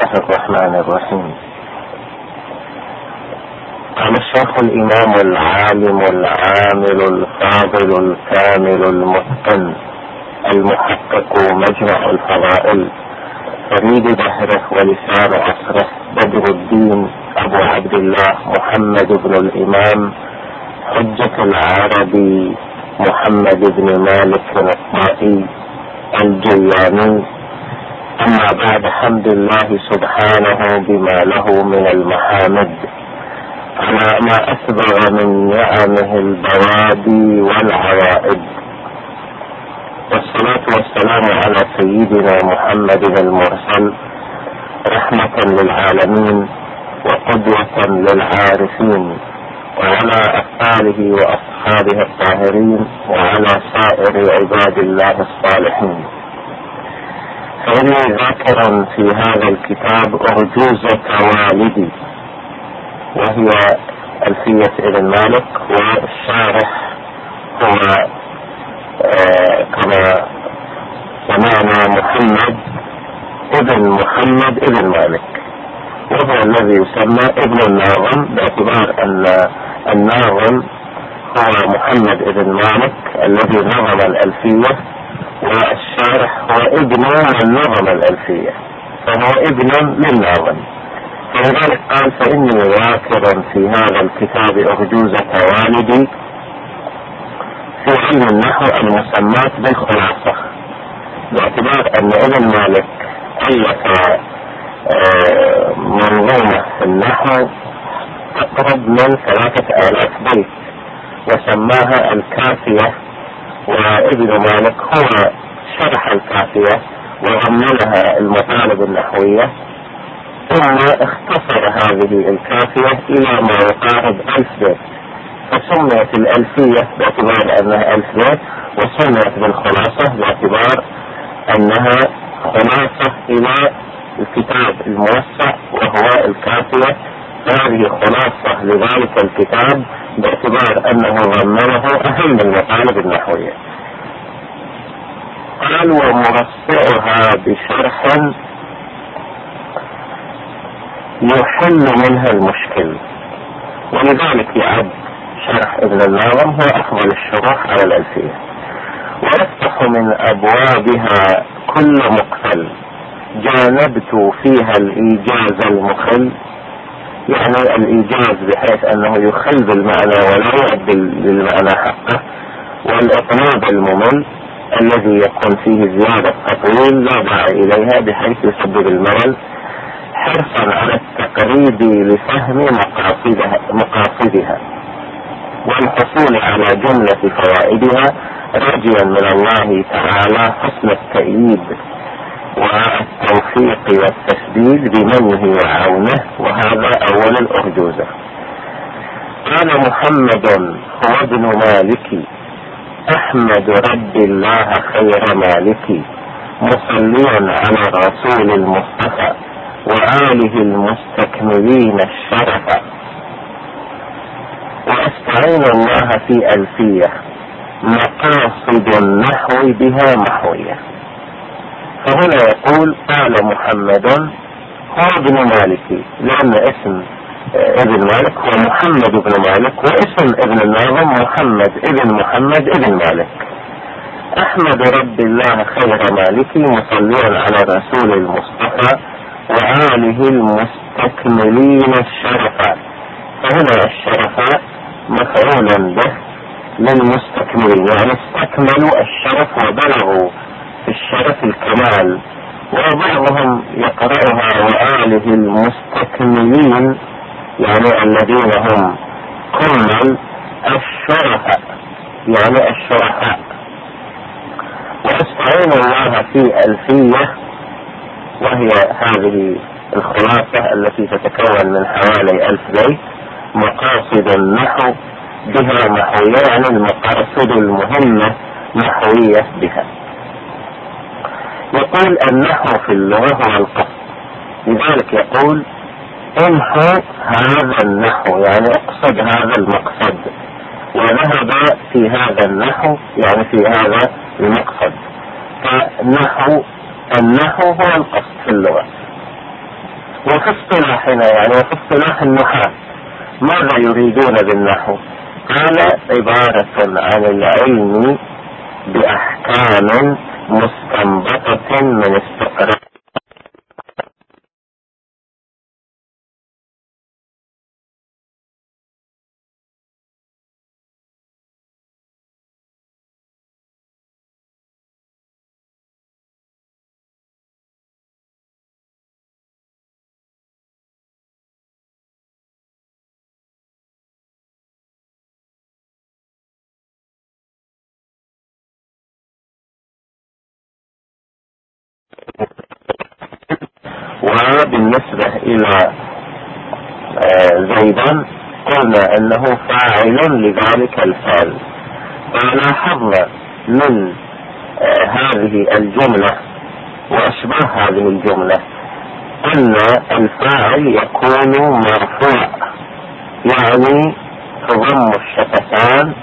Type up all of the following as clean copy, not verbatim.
الله الرحمن الرحيم. قال الشيخ الإمام العالم العامل الفاضل الكامل المتقن المحقق مجمع الفضائل فريد دهره ولسان عصره بدر الدين أبو عبد الله محمد بن الإمام حجة العربي محمد بن مالك الطائي الجياني. أما بعد، حمد الله سبحانه بما له من المحامد على ما أسبغ من نعمه البوادي والعوائد، والصلاة والسلام على سيدنا محمد المرسل رحمة للعالمين وقدوة للعارفين، وعلى أفعاله وأصحابه الطاهرين، وعلى سائر عباد الله الصالحين. فإني ذاكر في هذا الكتاب أرجوزة والدي، وهي ألفية ابن مالك، والشارح هو كما سمعنا محمد ابن مالك، وهو الذي يسمى ابن الناظم، باعتبار أن الناظم هو محمد ابن مالك الذي نظم الألفية، والشارح هو ابن من نظم الألفية، فهو ابن للناظم. فلذلك قال: فإني ذاكر في هذا الكتاب أرجوزة والدي في علم النحو المسمات بالخلاصة، باعتبار أن ابن مالك ألف منظومة في النحو تقرب من 3000 بيت وسماها الكافية، وابن مالك هو شرح الكافية وضمنها المطالب النحوية، ثم اختصر هذه الكافية إلى ما يقارب 1000 بيت، فسميت الألفية باعتبار أنها 1000 بيت، وسميت بالخلاصة باعتبار أنها خلاصة إلى الكتاب الموسع وهو الكافية. هذه خلاصة لذلك الكتاب باعتبار أنه ضمنه أهم المطالب النحوية. قال: ومرصعها بشرح يحل منها المشكل. ولذلك يعد شرح ابن الناظم هو أفضل الشروح على الألفية، ويفتح من أبوابها كل مقفل جانبت فيها الإيجاز المخل، يعني الإيجاز بحيث أنه يخل بالمعنى ولا يؤدي للمعنى حقه، والإطناب الممل الذي يكون فيه زيادة تطويل لا داعي إليها بحيث يسبب الملل، حرصا على التقريب لفهم مقاصدها والحصول على جملة فوائدها، راجيا من الله تعالى حسن التأييد والتوفيق والتسديد بمنه وعونه. وهذا أول الأرجوزة. قال: محمد هو ابن مالك أحمد رب الله خير مالك، مصليا على الرسول المصطفى وآله المستكملين الشرف، وأستعين الله في ألفية مقاصد النحو بها محوية. فهنا يقول: قال محمد هو ابن مالك، لأن اسم ابن مالك هو محمد بن مالك، واسم ابن الناظم محمد ابن مالك. أحمد رب الله خير مالك مصليا على الرسول المصطفى وآله المستكملين الشرفاء. فهنا الشرفاء مفعول به للمستكملين، يعني استكملوا الشرف وبلغوا في الشرف الكمال. وبعضهم يقرأها وآله المستكملين، يعني الذين هم كمل الشرفاء، يعني الشرفاء. وأستعين الله في ألفية، وهي هذه الخلاصة التي تتكون من حوالي 1000 بيت، مقاصد النحو بها محوية، يعني المقاصد المهمة محوية بها. يقول: النحو في اللغة هو القصد، لذلك يقول: انحو هذا النحو، يعني اقصد هذا المقصد، وذهب في هذا النحو، يعني في هذا المقصد. فالنحو هو القصد في اللغة. وفي اصطلاحنا يعني وفي اصطلاح النحاة ماذا يريدون بالنحو؟ قال عبارة عن العلم بأحكام مستنبطة من استقراء وبالنسبة إلى زيدا قلنا أنه فاعل لذلك الفعل. ولاحظنا من هذه الجملة وأشباه هذه الجملة أن الفاعل يكون مرفوع، يعني تضم الشفتان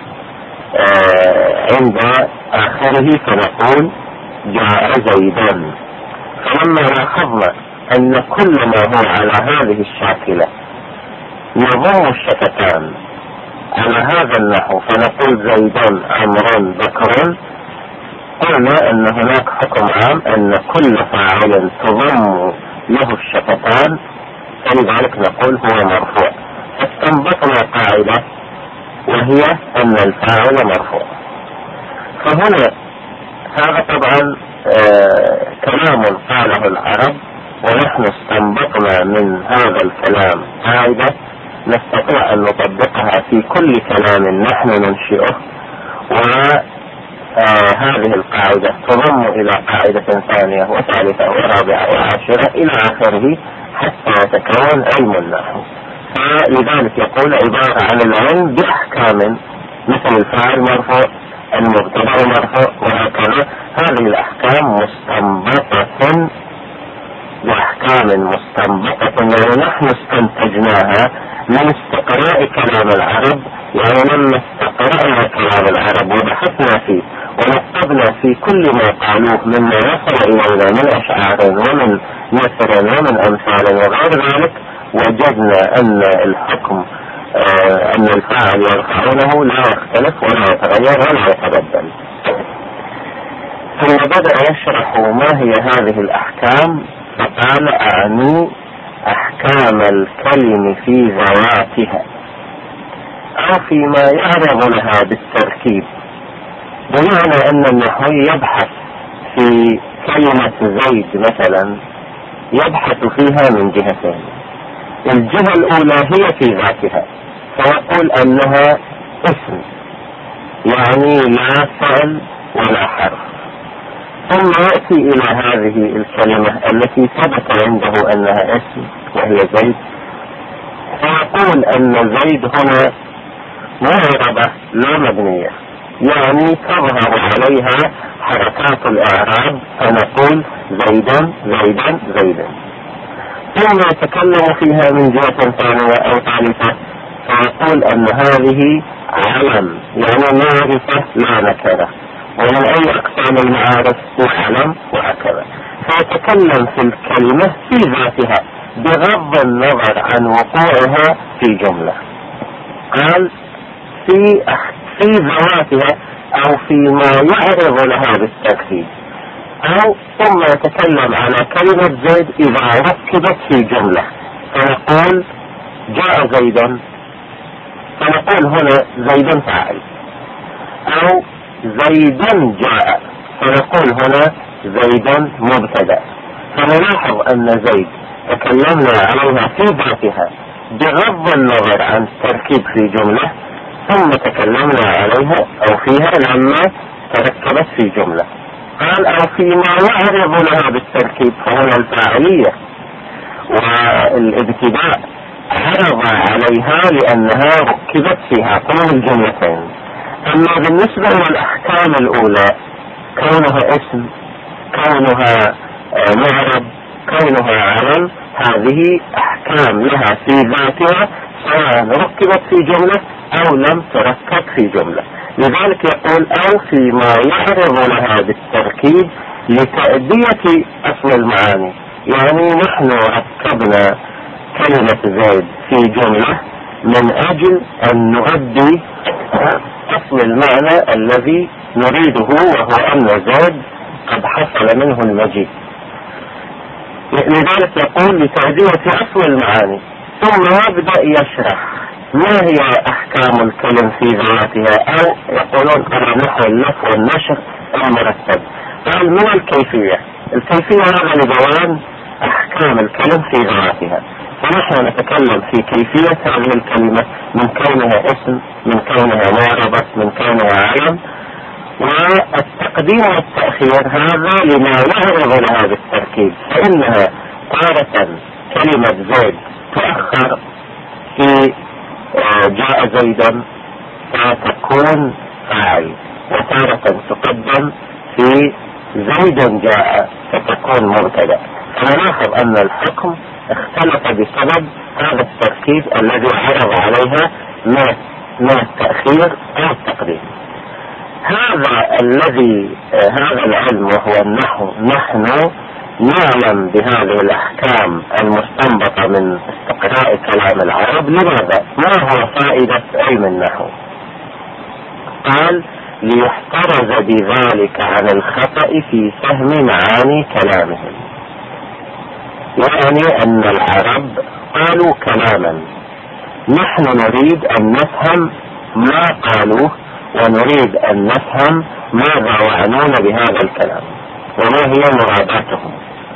عند آخره فنقول جاء زيدان. فلما لاحظنا أن كل ما هو على هذه الشاكلة يضم الشفتان على هذا النحو فنقول زيدان عمرو بكر، قلنا أن هناك حكم عام أن كل فاعل تضم له الشفتان فلذلك نقول هو مرفوع. فاستنبطنا قاعدة وهي أن الفاعل مرفوع. فهنا هذا طبعا كلام قاله العرب، ونحن استنبطنا من هذا الكلام قاعدة نستطيع أن نطبقها في كل كلام نحن ننشئه، وهذه القاعدة تضم إلى قاعدة ثانية وثالثة ورابعة وعاشرة إلى آخره حتى يتكون علم النحو. فلذلك يقول عبارة عن العلم بأحكام، مثل الفاعل مرفوع، المبتدأ مرفوع، وهكذا. هذه الأحكام مستنبطة بأحكام مستنبطة، يعني نحن استنتجناها من استقراء كلام العرب. يعني لما استقرأنا كلام العرب وبحثنا فيه ونقبنا في كل ما قالوه مما وصل إلينا من أشعار ومن نثر ومن أمثال وغير ذلك، وجدنا أن الحكم أن الفاعل يرفعونه لا يختلف ولا يتغير ولا يتبدل. ثم بدأ يشرح ما هي هذه الأحكام، فقال أعني أحكام الكلم في ذواتها أو فيما يعرض لها بالتركيب. بمعنى أن النحوي يبحث في كلمة زيد مثلا، يبحث فيها من جهتين. الجهة الأولى هي في ذاتها، فيقول أنها اسم، يعني لا فعل ولا حرف. ثم يأتي إلى هذه الكلمة التي ثبت عنده أنها اسم وهي زيد، فيقول أن زيد هنا معربة لا مبنية، يعني تظهر عليها حركات الإعراب، فنقول زيدا زيدا زيدا. ثم يتكلم فيها من جهة ثانية أو ثالثة، فيقول أن هذه علم، يعني معرفة لا نكرة، ومن أي أقسام المعارف علم، وهكذا. فيتكلم في الكلمة في ذاتها بغض النظر عن وقوعها في جملة. قال في ذواتها أو فيما يعرض لها بالتركيب، أو ثم يتكلم على كلمة زيد إذا ركبت في جملة، فنقول جاء زيدا، فنقول هنا زيدا فاعل، أو زيدا جاء، فنقول هنا زيدا مبتدأ. فنلاحظ أن زيد تكلمنا عليها في ذاتها بغض النظر عن التركيب في جملة، ثم تكلمنا عليها أو فيها لما تركبت في جملة. قال أو فيما يعرض لها بالتركيب، فهنا الفاعلية والابتداء عرض عليها لأنها ركبت فيها كل الجملتين. أما بالنسبة للأحكام الأولى، كونها اسم، كونها معرب، كونها علم، هذه أحكام لها في ذاتها سواء ركبت في جملة أو لم تركب في جملة. لذلك يقول أو فيما يعرض لها بالتركيب لتأدية أصل المعاني، يعني نحن ركبنا كلمة زيد في جملة من أجل أن نؤدي أصل المعنى الذي نريده، وهو أن زيد قد حصل منه المجيء. لذلك يقول لتأدية أصل المعاني، ثم يبدأ يشرح ما هي أحكام الكلم في ذاتها، أو يقولون على نحو اللف والنشر المرتب. قال من الكيفية هذا لبيان أحكام الكلم في ذاتها، فنحن نتكلم في كيفية هذه الكلمة من كونها اسم، من كونها معربة، من كونها علم. والتقديم والتأخير هذا لما يعرض لها بالتركيب، فإنها تارة كلمة زيد تؤخر في جاء زيدا فتكون فاعل، وتارة تقدم في زيد جاء فتكون مبتدأ. فنلاحظ أن الحكم اختلف بسبب هذا التركيب الذي عرض عليها من التأخير أو التقديم. هذا العلم وهو النحو، نحن نعلم بهذه الأحكام المستنبطة من استقراء كلام العرب. لماذا؟ ما هو فائدة علم النحو؟ قال ليحترز بذلك عن الخطأ في فهم معاني كلامهم. يعني أن العرب قالوا كلاما، نحن نريد أن نفهم ما قالوه، ونريد أن نفهم ماذا يعنون بهذا الكلام وما هي مراداتهم.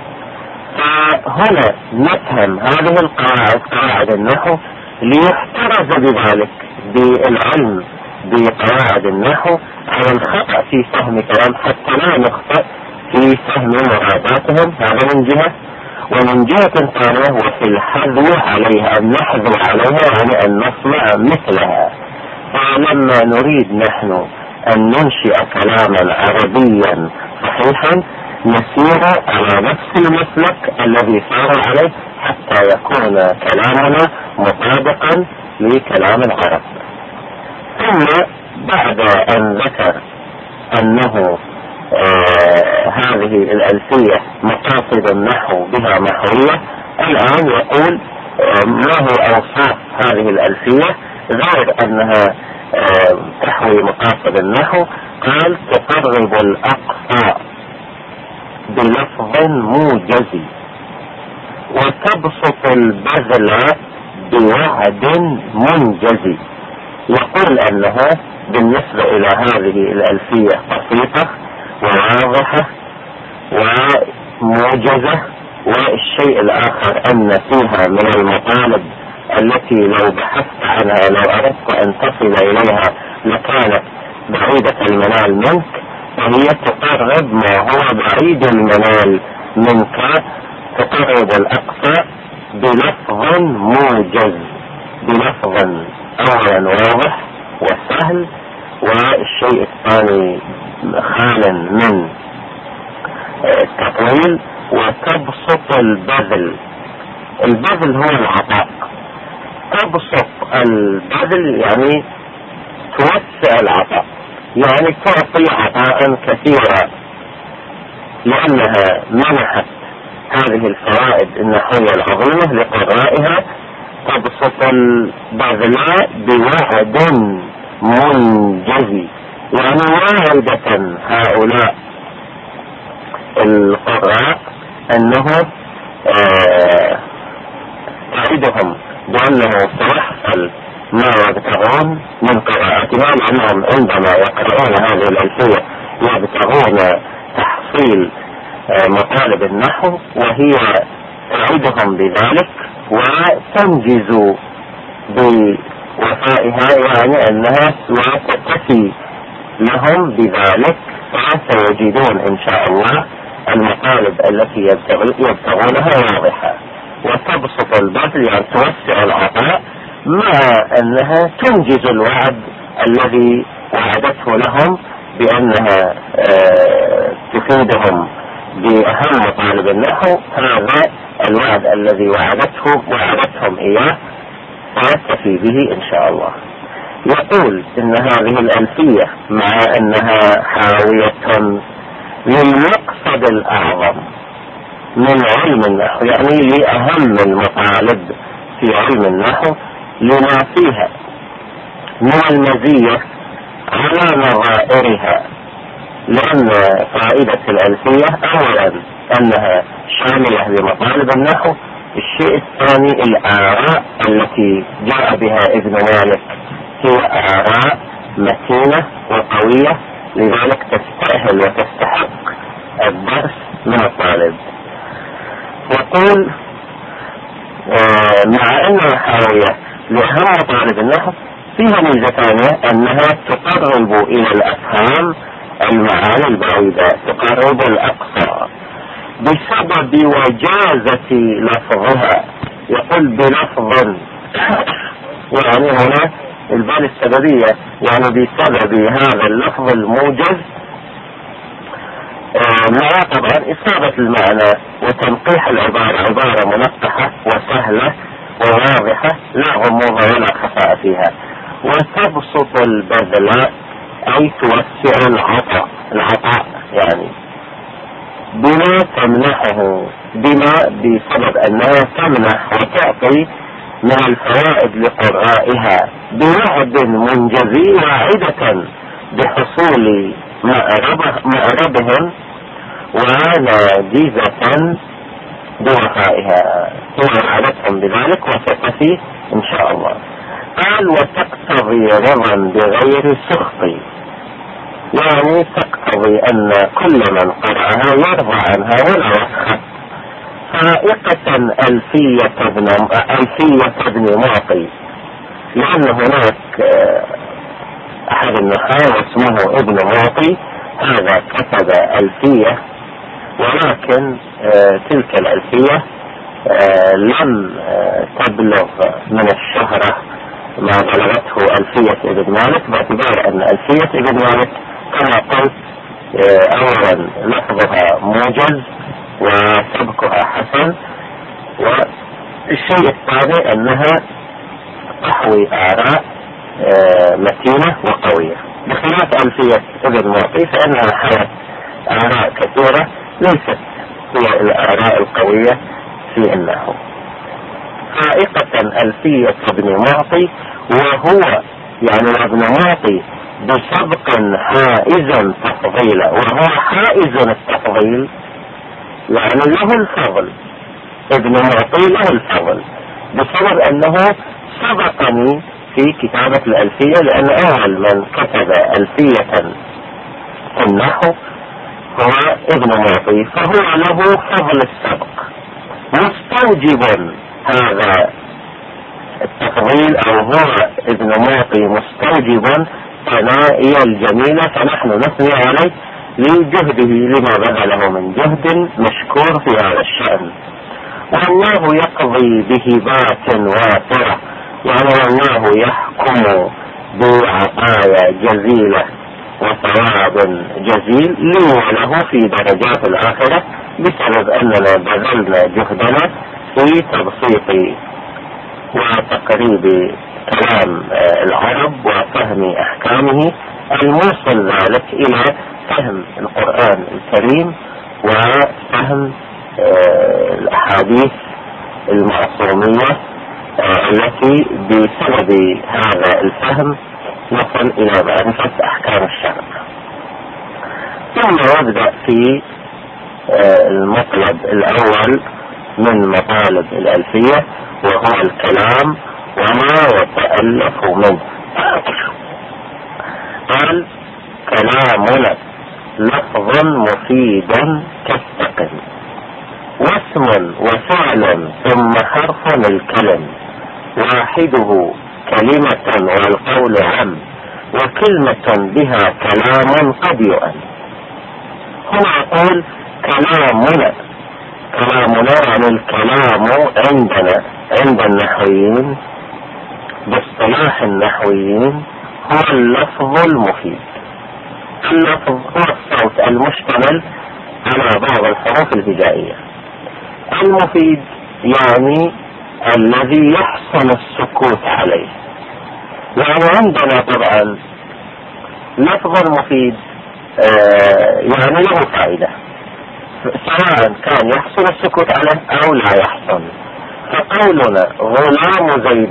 فهنا نفهم هذه قواعد النحو ليحترز بذلك بالعلم بقواعد النحو على الخطأ في فهم كلام، حتى لا نخطئ في فهم مراداتهم. هذا من جهة، ومن جهة ثانية وفي الحذو عليها، أن نحذو عليها يعني أن نصنع مثلها. فلما نريد نحن أن ننشئ كلاما عربيا صحيحا نسير على نفس المسلك الذي سار عليه حتى يكون كلامنا مطابقا لكلام العرب. ثم بعد أن ذكر أنه هذه الألفية مقاصد النحو بها محوية، الآن يقول ما هو أوصاف هذه الألفية غير أنها تحوي مقاصد النحو. قال تقرب الأقصى بلفظ موجز، وتبسط البذل بوعد منجز. يقول أنها بالنسبة إلى هذه الألفية بسيطة وواضحة وموجزة. والشيء الآخر أن فيها من المطالب التي لو بحثت عنها، لو أردت أن تصل إليها لكانت بعيدة المنال منك، فهي تقرب ما هو بعيد المنال منك، تقرب الأقصى بلفظ موجز، بلفظ أولا واضح وسهل، والشيء الثاني خال من التطويل. وتبسط البذل هو العطاء. تبسط البذل يعني توسع العطاء، يعني تعطي عطاء كثيرا، لأنها منحت هذه الفوائد النحوية العظيمة لقرائها. تبسط البذل بوعد منجز، يعني واعدة هؤلاء القراء أنه تعيدهم بأنه سيحصل ما يبتغون من قراءتها، لأنهم عندما يقرؤون هذه الألفية يبتغون تحصيل مطالب النحو، وهي تعيدهم بذلك وتنجز بوفائها، يعني أنها ستفي لهم بذلك، فسيجدون إن شاء الله المطالب التي يبتغونها واضحة. وتبسط البذل يعني توسع العطاء، مع أنها تنجز الوعد الذي وعدته لهم بأنها تفيدهم بأهم مطالب النحو. هذا الوعد الذي وعدتهم إياه سيستفي به إن شاء الله. يقول إن هذه الألفية مع أنها حاوية للمقصد الأعظم، من علم النحو، يعني لأهم المطالب في علم النحو لما فيها من المزية على نظائرها. لأن فائدة الألفية أولا أنها شاملة لمطالب النحو، الشيء الثاني الآراء التي جاء بها ابن مالك هي آراء متينة وقوية، لذلك تستأهل وتستحق الدرس من الطالب. يقول مع أن الحاوية لأهم مطالب النحو فيها ميزة ثانية أنها تقرب إلى الأفهام المعاني البعيدة، تقرب الأقصى بسبب وجازة لفظها. يقول بلفظ، يعني هنا البال السببية، يعني بسبب هذا اللفظ الموجز مع طبعا إصابة المعنى وتنقيح العبارة، عبارة منقحة وسهلة وواضحة لا غموض ولا خفاء فيها، وتبسط البذل أي توسع العطاء يعني بما تمنحه، بسبب أنها تمنح وتعطي من الفوائد لقرائها بوعد منجزي واعدة بحصول مأربهم وناجزة بوفائها، هي وعدتهم بذلك وستفي إن شاء الله. قال وتقتضي رضا بغير سخط، يعني تقتضي أن كل من قرأها يرضى عنها ولا يسخط. فائقة ألفية ابن معطي، لأن هناك أحد النحاة اسمه ابن معطي، هذا كتب ألفية، ولكن تلك الألفية لم تبلغ من الشهرة ما بلغته ألفية ابن مالك، باعتبار أن ألفية ابن مالك كما قلت أولا لفظها موجز وسبكها حسن، والشيء الثاني أنها تحوي آراء متينة وقوية، بخلاف ألفية ابن معطي فإنها حوت آراء كثيرة ليست هي الآراء القوية في النحو. فائقة ألفية ابن معطي، وهو يعني ابن معطي بسبق حائزا تفضيلا، وهو حائز التفضيل يعني له الفضل، ابن معطي له الفضل بسبب أنه سبقني في كتابة الألفية، لأن أول من كتب ألفية في النحو هو ابن معطي، فهو له فضل السبق، مستوجب هذا التفضيل، أو هو ابن معطي مستوجبا ثنائي الجميلة، فنحن نثني عليه لجهده لما بذله من جهد مشكور في هذا الشأن. والله يقضي بهبات وافرة، يعني والله يحكم بعطايا جزيلة وثواب جزيل لي وله في درجات الآخرة، بسبب أننا بذلنا جهدنا في تبسيط وتقريب كلام العرب وفهم أحكامه، الموصل ذلك إلى فهم القرآن الكريم وفهم الأحاديث المعصومية التي بسبب هذا الفهم نصل إلى معرفة أحكام الشرع. ثم يبدأ في المطلب الأول من مطالب الألفية، وهو الكلام وما يتألف منه. قال كلامنا لفظ مفيد كالسقم، واسم وفعل ثم حرف الكلم، واحده كلمة والقول عم، وكلمة بها كلام قد يؤم. هنا يقول كلامنا يعني الكلام عندنا عند النحويين باصطلاح النحويين هو اللفظ المفيد. اللفظ هو الصوت المشتمل على بعض الحروف الهجائية. المفيد يعني الذي يحسن السكوت عليه، يعني عندنا طبعا لفظ المفيد يعني له فائدة، سواء كان يحسن السكوت عليه او لا يحسن. فقولنا غلام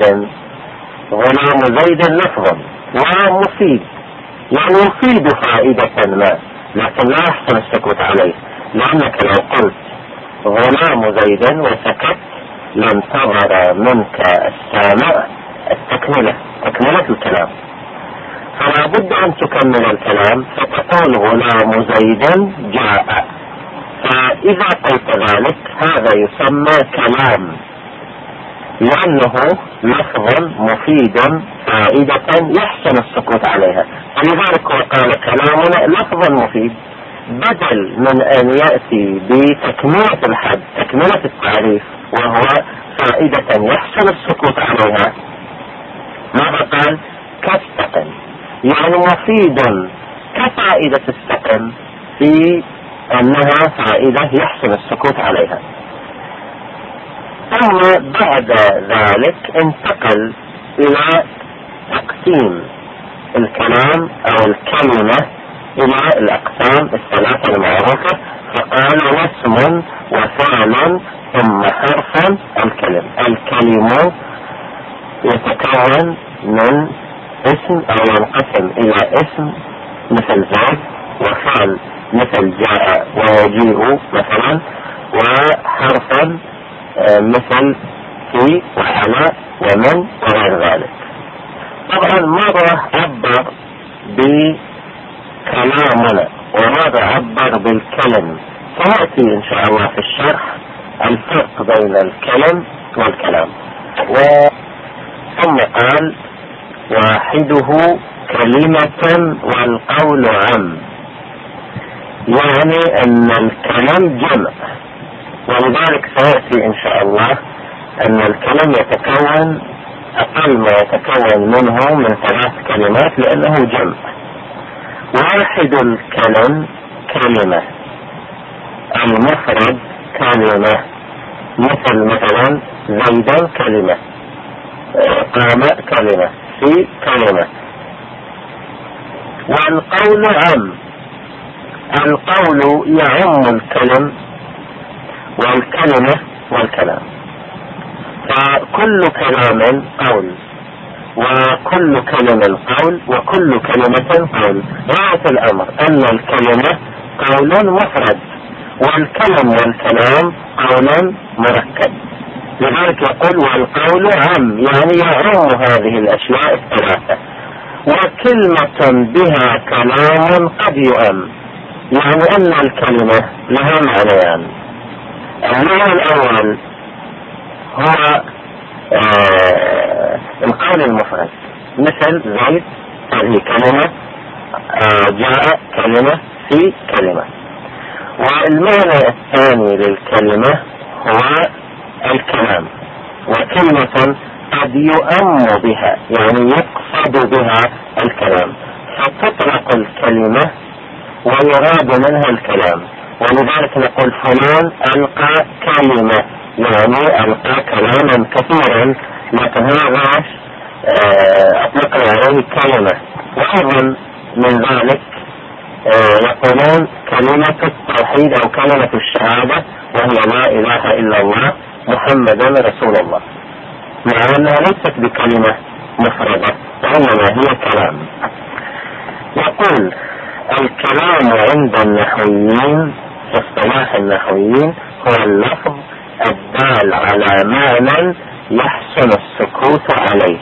زيد لفظ ومفيد، يعني يفيد فائدة ما، لكن لا يحسن السكوت عليه، لأنك لو قلت غلام زيد وسكت لانتظر منك السامع تكملة الكلام، فلا بد أن تكمل الكلام فتقول غلام زيد جاء. فإذا قلت ذلك هذا يسمى كلام، لأنه لفظ مفيد فائدة يحسن السكوت عليها، ولذلك هو قال كلامنا لفظ مفيد، بدل من أن يأتي بتكملة الحد تكملة التعريف وهو فائدة يحسن السكوت عليها. ماذا قال؟ كاستقم، يعني مفيد كفائدة استقم في أنها فائدة يحسن السكوت عليها. ثم بعد ذلك انتقل إلى تقسيم الكلام أو الكلمة إلى الأقسام الثلاثة المعروفة، فقال اسم وفعل ثم حرف الكلم. الكلم يتكون من اسم أو ينقسم إلى اسم مثل زيد، وفعل مثل جاء ويجيء مثلا، وحرفا مثل في وعلى ومن وغير ذلك. طبعا ماذا عبر بكلامنا وماذا عبر بالكلم سيأتي إن شاء الله في الشرح الفرق بين الكلم والكلام. ثم قال واحده كلمة والقول عم، يعني أن الكلام جمع، ولذلك سيأتي إن شاء الله أن الكلام يتكون أقل ما يتكون منه من 3 كلمات لأنه جمع. واحد الكلم كلمة، المفرد كلمة، مثلا زيدا كلمة، قام كلمة، في كلمة. والقول عام، القول يعم الكلم والكلمة والكلام، فكل كلام قول وكل كلمة قول وكل كلمة قول. رأس الأمر أن الكلمة قول مفرد والكلم والكلام قول مركب، لذلك يقول والقول عام، يعني يعم هذه الأشياء الثلاثة. وكلمة بها كلام قد يؤم، يعني أن الكلمة لها معنيان. المعنى الأول هو القول المفرد، مثل زيد هذه كلمة، جاء كلمة، في كلمة. والمعنى الثاني للكلمة هو الكلام، وكلمة قد يؤم بها يعني يقصد بها الكلام، فتطلق الكلمة ويراد منها الكلام. ولذلك نقول فلان ألقى كلمة، يعني ألقى كلاما كثيرا، لكن هذا أطلق عليه كلمة. وأيضا من ذلك يقولون كلمة التوحيد أو كلمة الشهادة، وهي لا إله إلا الله محمد رسول الله، مع أنها ليست بكلمة مفردة وإنما هي كلام. يقول الكلام عند النحويين في اصطلاح النحويين هو اللفظ الدال على معنى يحسن السكوت عليه.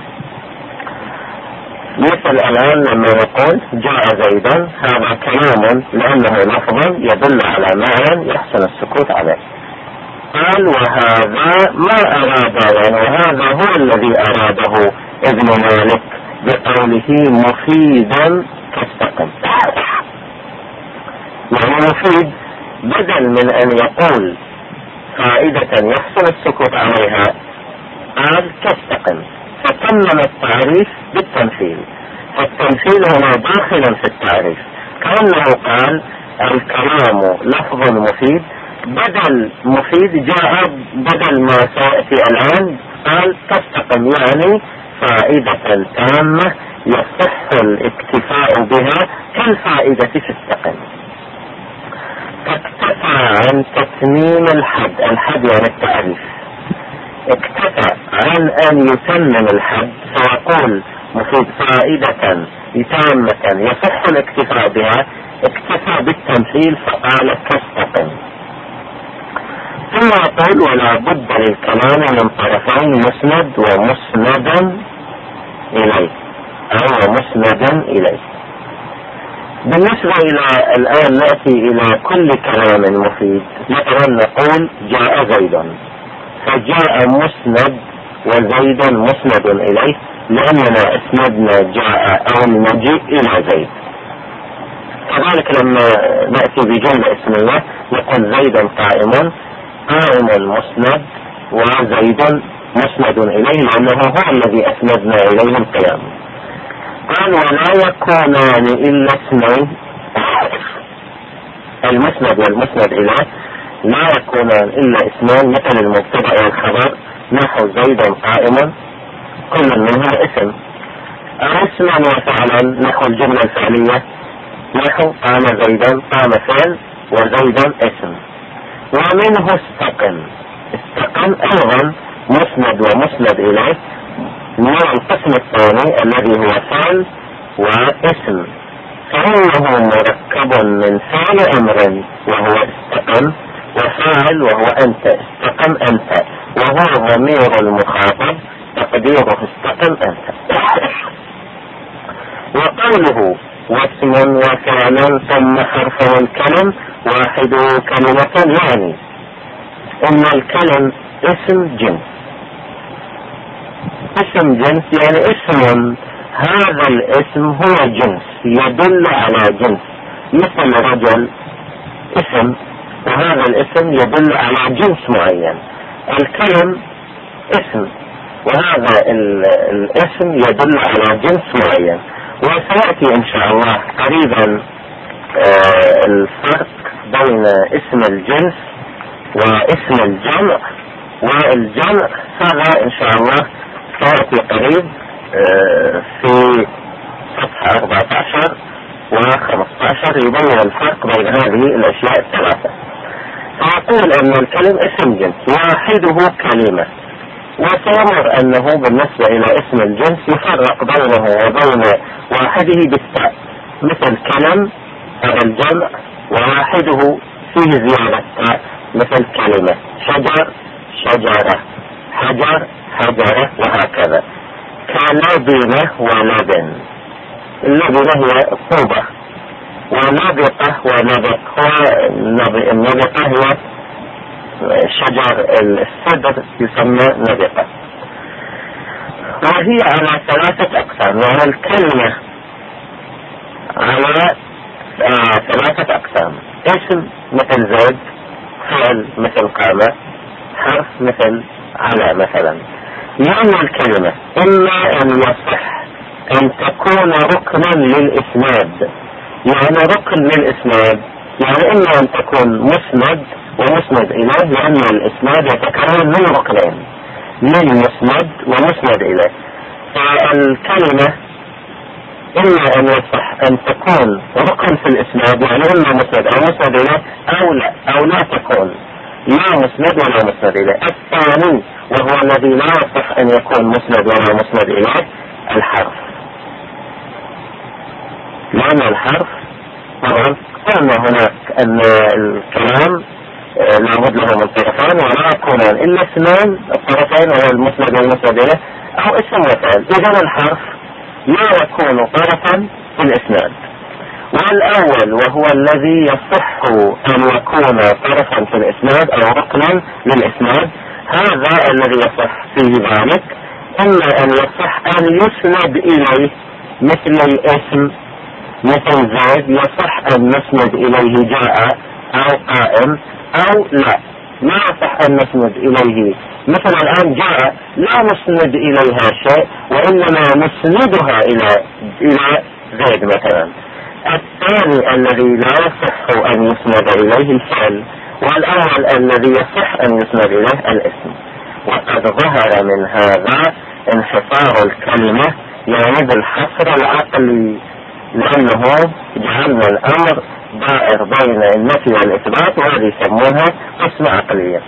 مثل الآن لما نقول جاء زيدا، هذا كلام لأنه لفظ يدل على معنى يحسن السكوت عليه. قال وهذا ما أراد، يعني هذا هو الذي أراده ابن مالك بقوله مفيدا كاستقم، يعني مفيد بدل من أن يقول فائدة يحسن السكوت عليها قال كاستقم، فتمم التعريف بالتمثيل، فالتمثيل هنا داخلا في التعريف، كأنه قال الكلام لفظ مفيد، بدل مفيد جاء بدل ما سيأتي الآن قال تستقم، يعني فائدة تامة يصح الاكتفاء بها كالفائدة في السقم. فاكتفى عن تتميم الحد يعني التعريف، اكتفى عن ان يتمم الحد، فيقول مفيد فائدة تامة يصح الاكتفاء بها، اكتفى بالتمثيل فقال كاستقم. ثم يقول ولا بد للكلام من طرفين مسند ومسندا اليه او مسندا اليه. بالنسبة الى الان نأتي الى كل كلام مفيد. مثلا نقول جاء زيد، فجاء مسند وزيد مسند اليه، لاننا اسندنا جاء او المجيء الى زيد. كذلك لما نأتي بجملة اسمية نقول زيد قائم، قائم المسند وزيد مسند اليه، لانه هو الذي اسندنا اليه القيام. قال ولا يكونان الا اسمين، المسند والمسند اليه لا يكونان الا اسمان، مثل المبتدأ والخبر، نحو زيد قائم كل منهم اسم، او اسما وفعلا نحو الجملة الفعلية، نحو قام زيدا، قام فعل وزيدا اسم. ومنه استقم، استقم ايضا مسند ومسند اليه من القسم الثاني الذي هو فعل واسم، فإنه مركب من فعل امر وهو استقم، وفاعل وهو انت، استقم انت، وهو ضمير المخاطب تقديره استقم انت. وقوله واسم وفعل ثم حرف الكلم واحد كلمة، يعني ان الكلم اسم جنس، اسم جنس يعني اسم، هذا الاسم هو جنس يدل على جنس، مثل رجل اسم، وهذا الاسم يدل على جنس معين. الكلم اسم، وهذا الاسم يدل على جنس معين. وسيأتي ان شاء الله قريبا الفرق بين اسم الجنس واسم الجمع، والجمع هذا ان شاء الله سيأتي قريب في صفحة 14 و15 يبين الفرق بين هذه الاشياء الثلاثة. فيقول ان الكلم اسم جنس واحده كلمة، وسيمر انه بالنسبة الى اسم الجنس يفرق بينه وبين واحده بالتاء، مثل كلم هذا الجمع وواحده فيه زيادة تاء، مثل كلمة، شجر شجرة، حجر حجرة، وهكذا. كلبنة ولبن، اللبنة هي طوبة، ونبقة ونبق، النبقة هي شجر السدر يسمى نبقة. وهي على ثلاثة أقسام، يعني الكلمة على ثلاثة أقسام: اسم مثل زيد، فعل مثل قامة، حرف مثل على مثلا. يعني الكلمة إما أن يصح أن تكون ركنا للإسناد، يعني ركن للإسناد، يعني إما أن تكون مسند ومسند إليه، لأن الإسناد يتكون من ركنين، من مسند ومسند إليه. فالكلمة إما أن يصح أن تكون ركن في الإسناد، يعني إما مسند أو مسند إليه، أو لا تكون لا مسند ولا مسند إليه. الثاني وهو الذي لا يصح أن يكون مسند ولا مسند إليه الحرف، لأن الحرف طبعا قلنا هناك أن الكلام لابد له من طرفين ولا يكونان إلا اثنان، الطرفين هو المسند والمسند إليه أو اسم وفعل. إذن الحرف لا يكون طرفا في الإسناد. والأول وهو الذي يصح أن يكون طرفا في الإسناد أو ركنا للإسناد، هذا الذي يصح فيه ذلك إما أن يصح أن يسند إليه مثل الاسم، مثل زيد يصح أن نسند إليه جاء أو قائم، أو لا يصح أن نسند إليه. مثل الآن جاء لا نسند إليها شيء، وإنما نسندها إلى زيد مثلا. الثاني الذي لا يصح أن يسند إليه الفعل، والأول الذي يصح أن يسند إليه الاسم. وقد ظهر من هذا انحصار الكلمة يعني بالحصر العقلي، لأنه جعلنا الأمر دائر بين النفي والإثبات، وهذه يسمونها قسمة عقلية.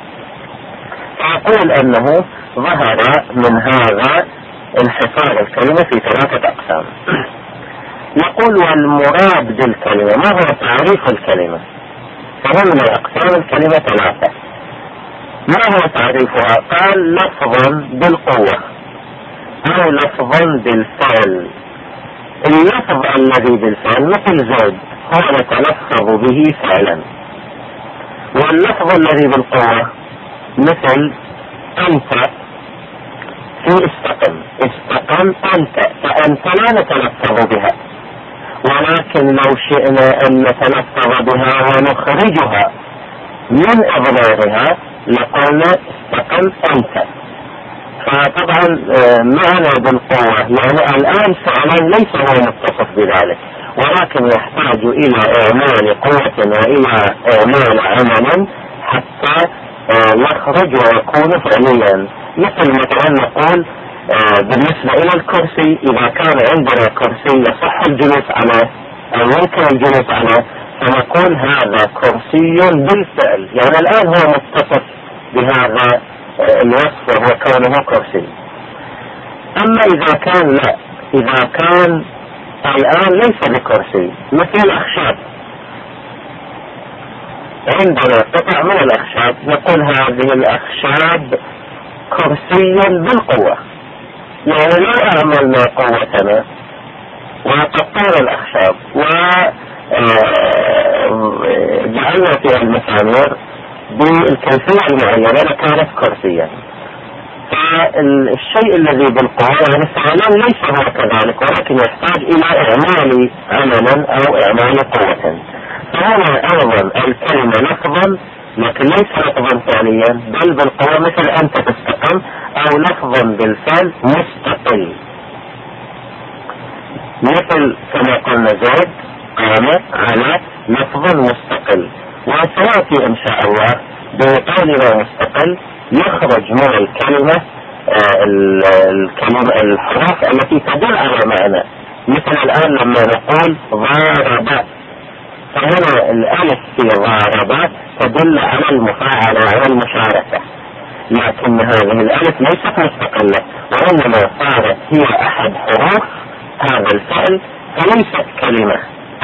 فأقول أنه ظهر من هذا انحصار الكلمة في 3 أقسام. يقول والمراد بالكلمة، ما هو تعريف الكلمة؟ فهمنا أقسام الكلمة 3. ما هو تعريفها؟ قال لفظ بالقوة أو لفظ بالفعل. اللفظ الذي بالفعل مثل زيد هو نتلفظ به فعلا، واللفظ الذي بالقوة مثل أنت في استقم أنت، فأنت لا نتلفظ بها، ولكن لو شئنا أن نتلفظ بها ونخرجها من أضرارها لقلنا استقم أنت. فطبعا معنى بالقوة يعني الآن فعلا ليس هو متصف بذلك، ولكن يحتاج إلى إعمال قوة وإلى إعمال عمل حتى يخرج ويكون فعليا. مثلا نقول بالنسبة إلى الكرسي، إذا كان عندنا كرسي يصح الجلوس عليه أو يمكن الجلوس عليه، فنقول هذا كرسي بالفعل، يعني الآن هو متصف بهذا الوصف وهو كونه كرسي. أما إذا كان لا، إذا كان الآن ليس بكرسي مثل الأخشاب، عندنا قطع من الأخشاب نقول هذه الأخشاب كرسي بالقوة، يعني لو أعملنا قوتنا وقطعنا الأخشاب وجعلنا فيها المسامير بالكيفية المعينة لكانت كرسيا. فالشيء الذي بالقوة يعني فعلا ليس هو كذلك، ولكن يحتاج إلى إعمال عملا أو إعمال قوة. فهنا أيضا الكلمة لفظا لكن ليس لفظا فعليا بل بالقوة، مثل أنت تستقم، أو لفظا بالفعل مستقل، مثل كما قلنا زيد قام على لفظ مستقل. وسيأتي إن شاء الله بقولنا مستقل يخرج من الكلمة الحروف التي تدل على معنى، مثل الآن لما نقول ضارب، فهنا الألف في ضارب تدل على المفاعلة على المشاركة، لكن هذه الألف ليست مستقلة وإنما صارت هي أحد حروف هذا الفعل فليست كلمة.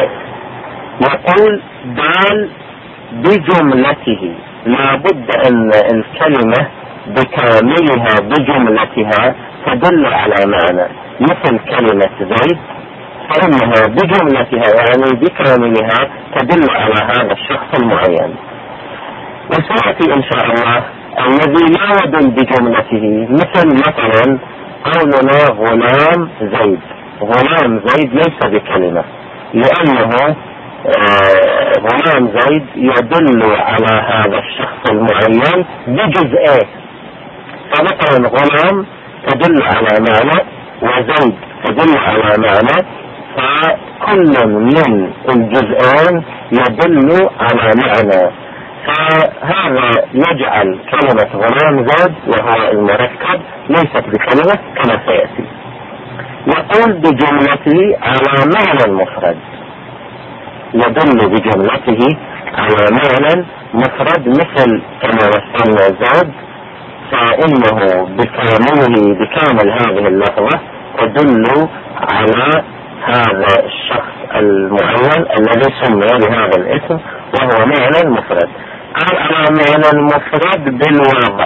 يقول دال بجملته، لا بد أن الكلمة بكاملها بجملتها تدل على معنى، مثل كلمة زيد فإنها بجملتها يعني بكاملها تدل على هذا الشخص المعين. وسيأتي إن شاء الله الذي لا يدل بجملته، مثلا قولنا غلام زيد، غلام زيد ليس بكلمة، لأنه غلام زيد يدل على هذا الشخص المعين بجزئين، فمثلا غلام تدل على معنى وزيد تدل على معنى، فكل من الجزئين يدل على معنى، فهذا يجعل كلمة غلام زيد وهو المركب ليست بكلمة كما سيأتي. يقول بجملته على معنى مفرد، يدل بجملته على معنى مفرد، مثل كما مثلنا زيد فإنه بكامله بكامل هذه اللفظة تدل على هذا الشخص المعين الذي سمي بهذا الاسم وهو معنى مفرد. قال على معنى مفرد بالوضع،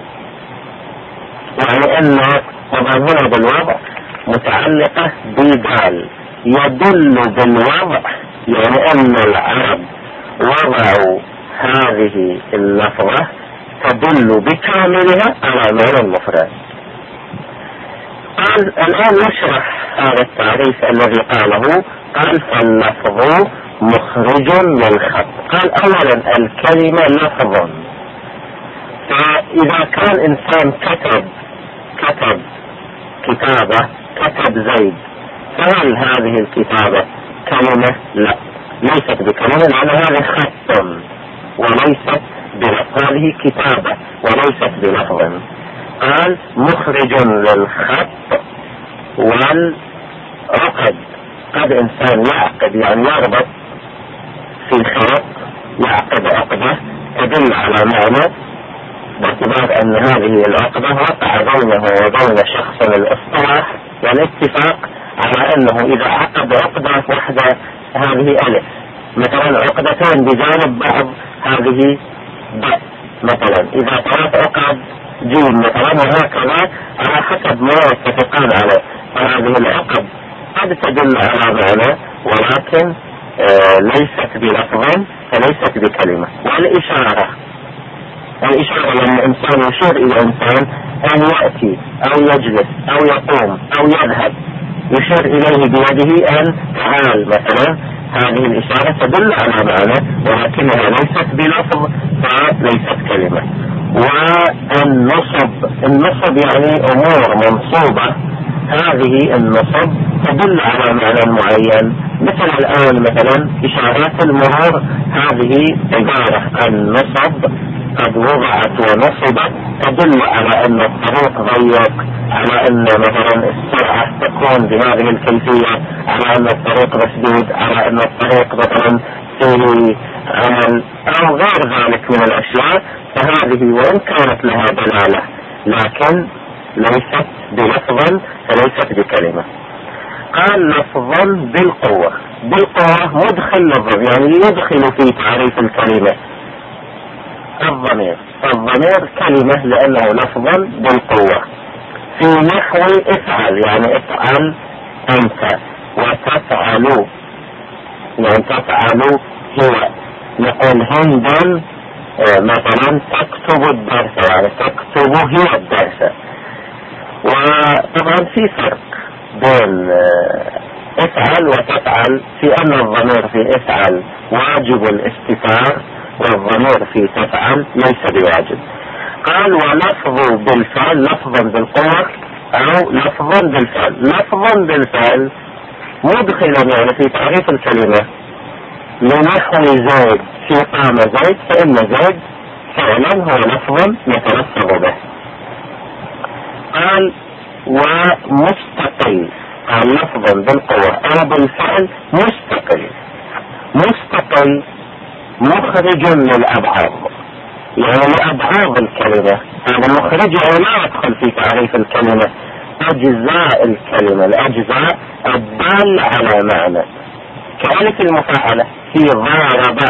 يعني أن طبعا هنا بالوضع متعلقة بدال، يدل بالوضع يعني أن العرب وضعوا هذه اللفظة تدل بكاملها على معنى المفرد. قال الآن نشرح هذا التعريف الذي قاله. قال فاللفظ مخرج للخط. قال أولا الكلمة لفظ، فإذا كان إنسان كتب كتابة، كتب زيد، فهل هذه الكتابة كلمة؟ لا، ليست بكلمة، لأن هذه خط وليست بلفظ، هذه كتابة وليست بلفظ. قال مخرج للخط والعقد، قد إنسان يعقد يعني يربط في خيط يعقد عقدة تدل على معنى، باعتبار ان هذه العقدة وقع بينه وبين شخص الاصطلاح، يعني اتفاق على انه اذا عقد عقدة واحدة هذه الف، مثلا عقدتين بجانب بعض هذه باء، مثلا اذا 3 عقد جيم مثلا، وهكذا على حسب ما يتفقان عليه. فهذه العقد قد تدل على معنى ولكن ليست بلفظ فليست بكلمة. والإشارة لما إنسان يشير إلى إنسان أن يأتي أو يجلس أو يقوم أو يذهب، يشير إليه بيده أن تعال مثلا، هذه الإشارة تدل على معنى ولكنها ليست بلفظ فليست كلمة. والنصب يعني أمور منصوبة، هذه النصب تدل على معنى معين. مثل الآن مثلا إشارات المرور، هذه عبارة عن نصب قد وضعت ونصبت تدل على أن الطريق ضيق، على أن مثلا السرعة تكون بهذه الكيفية، على أن الطريق مسدود، على أن الطريق مثلا فيه عمل أو غير ذلك من الأشياء. فهذه وإن كانت لها دلالة لكن ليست بلفظا فليست بكلمة. قال لفظا بالقوة مدخل لفظ، يعني يدخل في تعريف الكلمة الضمير كلمة لأنه لفظا بالقوة. في نحو افعل، يعني افعل أنت، وتفعل يعني تفعل هي. نقول هند مثلا تكتب الدرس، يعني تكتب هي الدرس. وطبعا في فرق بين افعل وتفعل في ان الضمير في افعل واجب الاستتار، والضمير في تفعل ليس بواجب. قال ولفظ بالفعل لفظا بالقوة او لفظا بالفعل. لفظا بالفعل مدخلا يعني في تعريف الكلمة لنحو زيد في قام زيد، فإن زيد فعلا هو لفظ يتلفظ به. قال ومستقل، قال لفظا بالقوة أو بالفعل مستقل مخرج للأبعاض، يعني لأبعاض الكلمة. هذا مخرج لا يدخل في تعريف الكلمة، أجزاء الكلمة، الأجزاء الدالة على معنى. كألف المفاعلة في ضرب،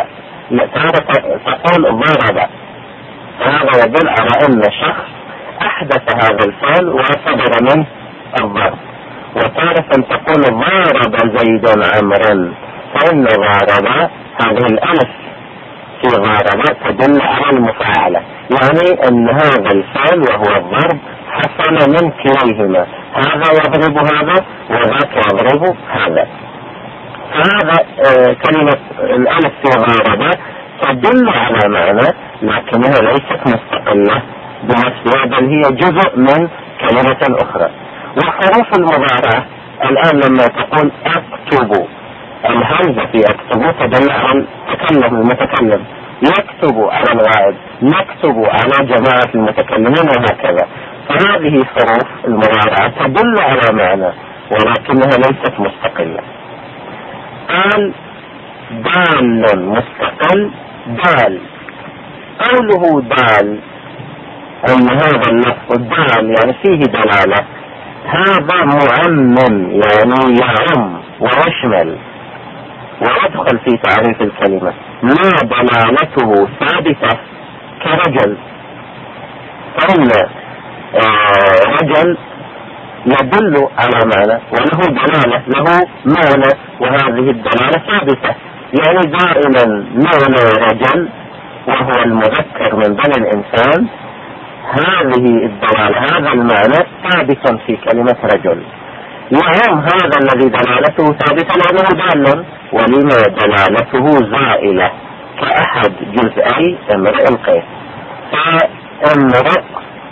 تقول ضرب، فهذا يدل على أن شخص أحدث هذا الفعل وصدر منه الضرب. وتارة تقول ضرب زيد عمرا، فإن ضرب هذه الألف في ضرب تدل على المفاعلة، يعني أن هذا الفعل وهو الضرب حصل من كليهما، هذا يضرب هذا وذاك يضرب هذا. فهذا كلمة الألف في ضرب تدل على معنى لكنها ليست مستقلة بنفسها، بل هي جزء من كلمة أخرى. وحروف المضارعة الآن لما تقول أكتب، الهمزة في أكتب تدل على المتكلم، يكتب على الغائب، نكتب على جماعة المتكلمين وهكذا. فهذه حروف المضارعة تدل على معنى ولكنها ليست مستقلة. قال دال مستقل دال. قوله دال أن هذا اللفظ دال يعني فيه دلالة، هذا معمم يعني يعم ويشمل ويدخل في تعريف الكلمة. ما دلالته ثابتة كرجل، فإن رجل يدل على معنى وله دلالة، له معنى، وهذه الدلالة ثابتة، يعني دائما معنى رجل وهو المذكر من بني الإنسان، هذه الدلالة هذا المعنى ثابت في كلمة رجل. يعم هذا الذي دلالته ثابتة لأنه دال، ولما دلالته زائلة كأحد جزئي امرئ القيس. فامرئ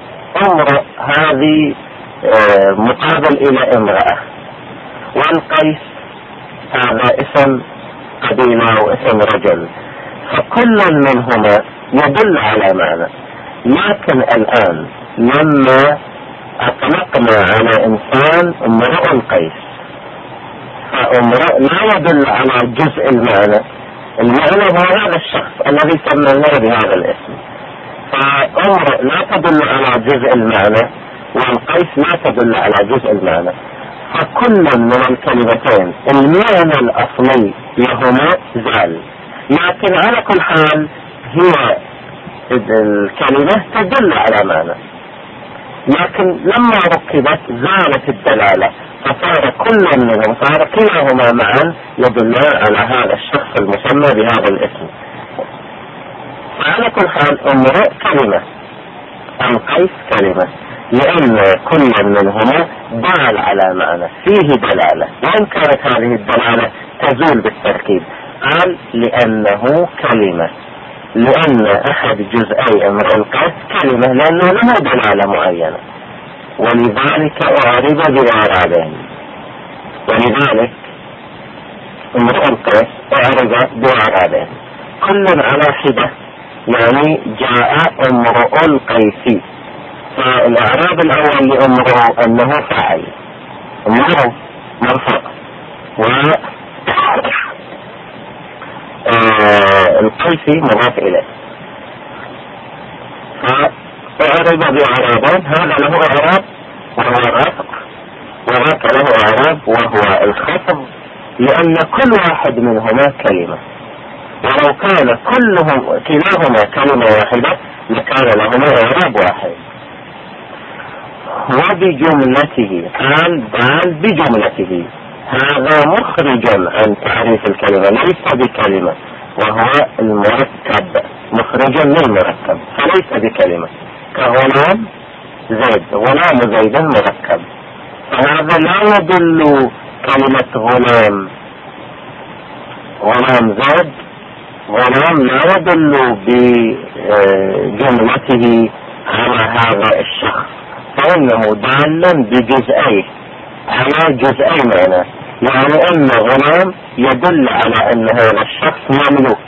هذه مقابل إلى امرأة، والقيس هذا اسم قبيلة واسم رجل، فكل منهما يدل على معنى. لكن الآن لما أطلقنا على إنسان امرئ القيس، فامرئ لا يدل على جزء المعنى المعنى هو هذا الشخص الذي سميناه بهذا الاسم. فامرئ لا تدل على جزء المعنى، والقيس لا تدل على جزء المعنى. فكل من الكلمتين المعنى الأصلي لهما زال، لكن على كل حال هي الكلمة تدل على معنى، لكن لما ركبت زالت الدلالة، فصار كل منهم، صار كلاهما معا يدلان على هذا الشخص المسمى بهذا الاسم. فعلى كل حال امرئ كلمة، القيس كلمة، لأن كل منهما دال على معنى، فيه دلالة، وإن كانت هذه الدلالة تزول بالتركيب. قال لأنه كلمة، لأن أحد جزئي امرئ القيس كلمة، لأنه له دلالة معينة، ولذلك أعرب بإعرابين. ولذلك امرئ القيس أعرب بإعرابين كل على حدة، يعني جاء امرؤ القيس. فالإعراب الأول لأمره أنه فاعل، أمره مرفوع، والقيسي مضاف إليه. فأعرب بإعرابين، هذا له إعراب وهو الرفع، وذاك له إعراب وهو الخفض، لأن كل واحد منهما كلمة، ولو كان كلاهما كلمة واحدة لكان لهما إعراب واحد. وبجملته، قال بال بجملته، هذا مخرج عن تعريف الكلمة، ليس بكلمة، وهو المركب، مخرج للمركب فليس بكلمة، كغلام زيد، غلام زيد مركب، فهذا لا يدل كلمة غلام زيد، غلام لا يدل بجملته على هذا الشخص، فإنه دالا بجزئيه على جزئي معنى، يعني أن غلام يدل على أن هذا الشخص مملوك،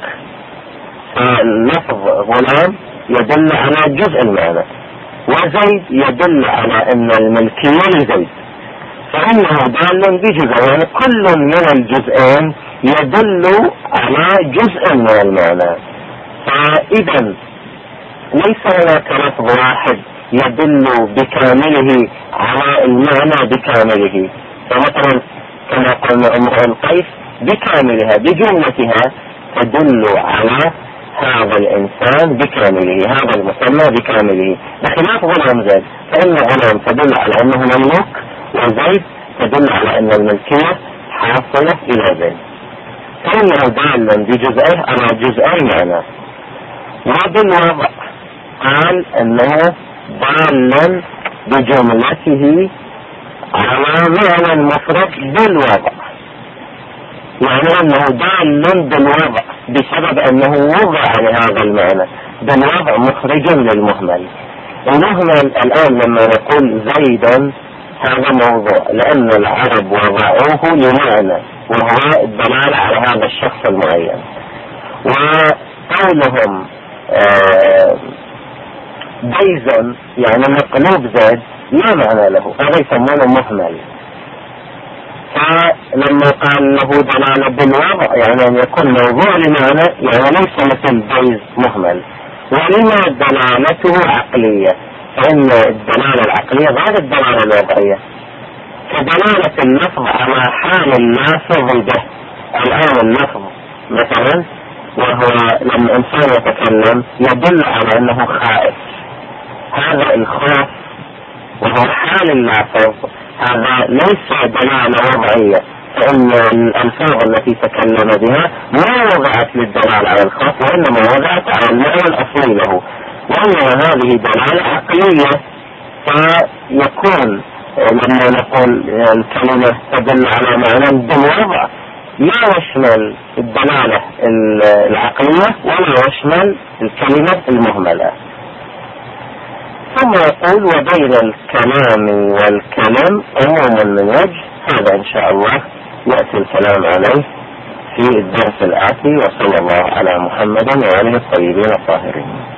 فلفظ غلام يدل على جزء المعنى، وزيد يدل على أن الملكية لزيد، فإنه دالا بجزء، يعني كل من الجزئين يدل على جزء من المعنى. فإذا ليس هناك لفظ واحد يدل بكامله على المعنى بكامله. فمثلا كما قلنا امرؤ القيس بكاملها بجملتها تدل على هذا الإنسان بكامله، هذا المسمى بكامله، بخلاف غلام زيد، فإن غلام تدل على أنه مملوك، وزيد تدل على أن الملكية حاصلة إلى زيد، فإنه دالا بجزئه على جزئي معنى. وبالوضع قال أنه دالا بجملته على معنى مفرد بالوضع، يعني أنه دال بالوضع بسبب أنه وضع لهذا المعنى بالوضع مخرجا للمهمل. المهمل الآن لما نقول زيدا هذا موضوع، لأن العرب وضعوه لمعنى وهو الدلالة على هذا الشخص المعين، وقولهم جيزا يعني مقلوب زيد لا معنى له، هذا يسمونه مهمل. فلما قال له دلالة بالوضع يعني أن يكون موضوع لمعنى، يعني ليس مثل جيز مهمل. ولما دلالته عقلية، فإن الدلالة العقلية غير الدلالة الوضعية، فدلالة اللفظ على حال اللافظ به. الآن اللفظ مثلا وهو لما إنسان يتكلم يدل على أنه خائف، هذا الخوف وهو حال اللافظ، هذا ليس دلالة وضعية، فإن الألفاظ التي تكلم بها ما وضعت للدلالة على الخوف، وإنما وضعت على المعنى الأصلي له، وإنما هذه دلالة عقلية. فيكون لما نقول الكلمة تدل على معنى بالوضع لا يشمل الدلالة العقلية ولا يشمل الكلمة المهملة. ثم يقول وبين الكلام والكلام عموما من وجه، هذا إن شاء الله يأتي الكلام عليه في الدرس الآتي، وصلى الله على محمد وآله الطيبين الطاهرين.